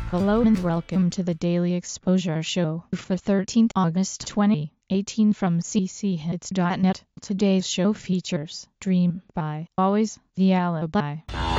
Hello and welcome to the Daily Exposure Show for 13th August 2018 from cchits.net. Today's show features Dream by Always the Alibi.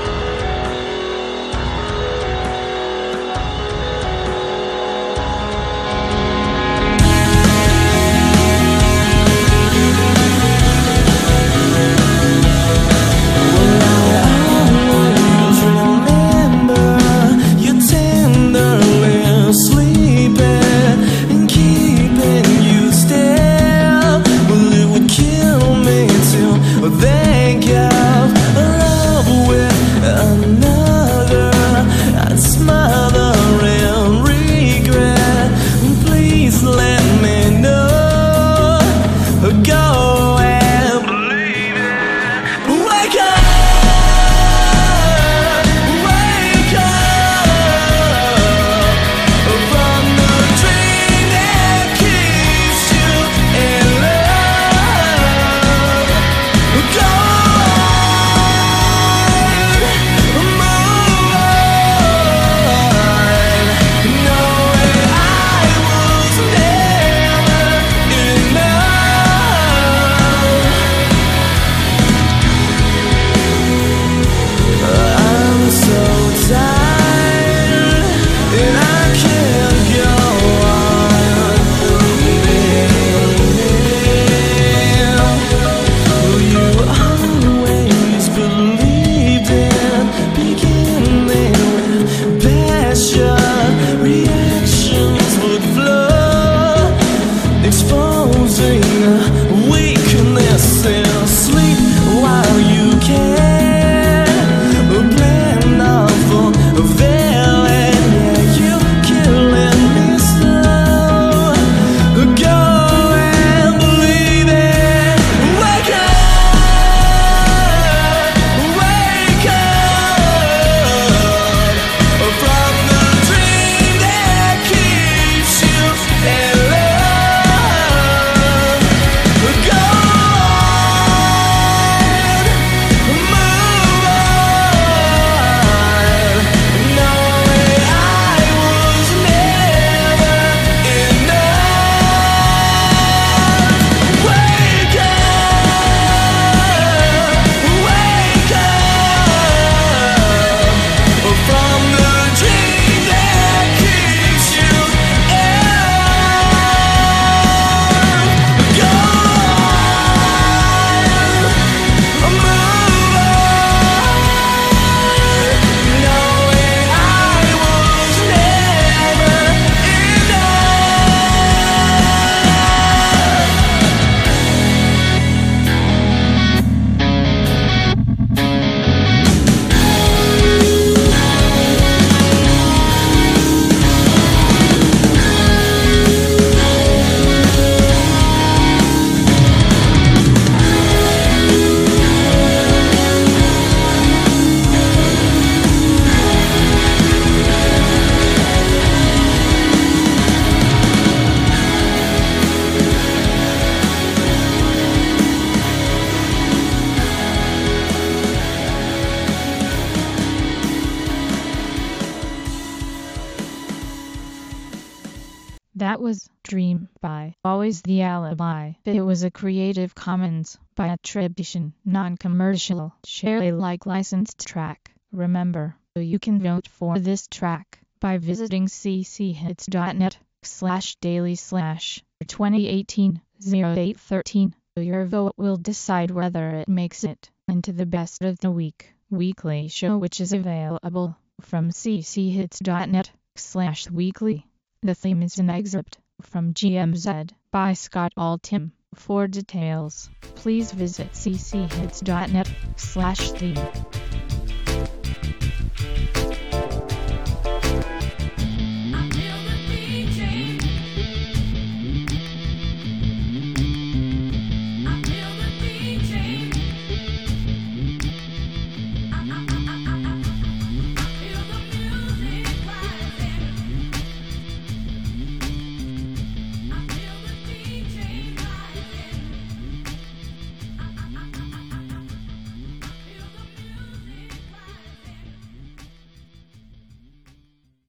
That was Dream by Always the Alibi. It was a Creative Commons by attribution, non-commercial, share Alike licensed track. Remember, you can vote for this track by visiting cchits.net/daily/2018-0813. Your vote will decide whether it makes it into the Best of the Week weekly show, which is available from cchits.net/weekly. The theme is an excerpt from GMZ by Scott Altham. For details, please visit cchits.net/theme.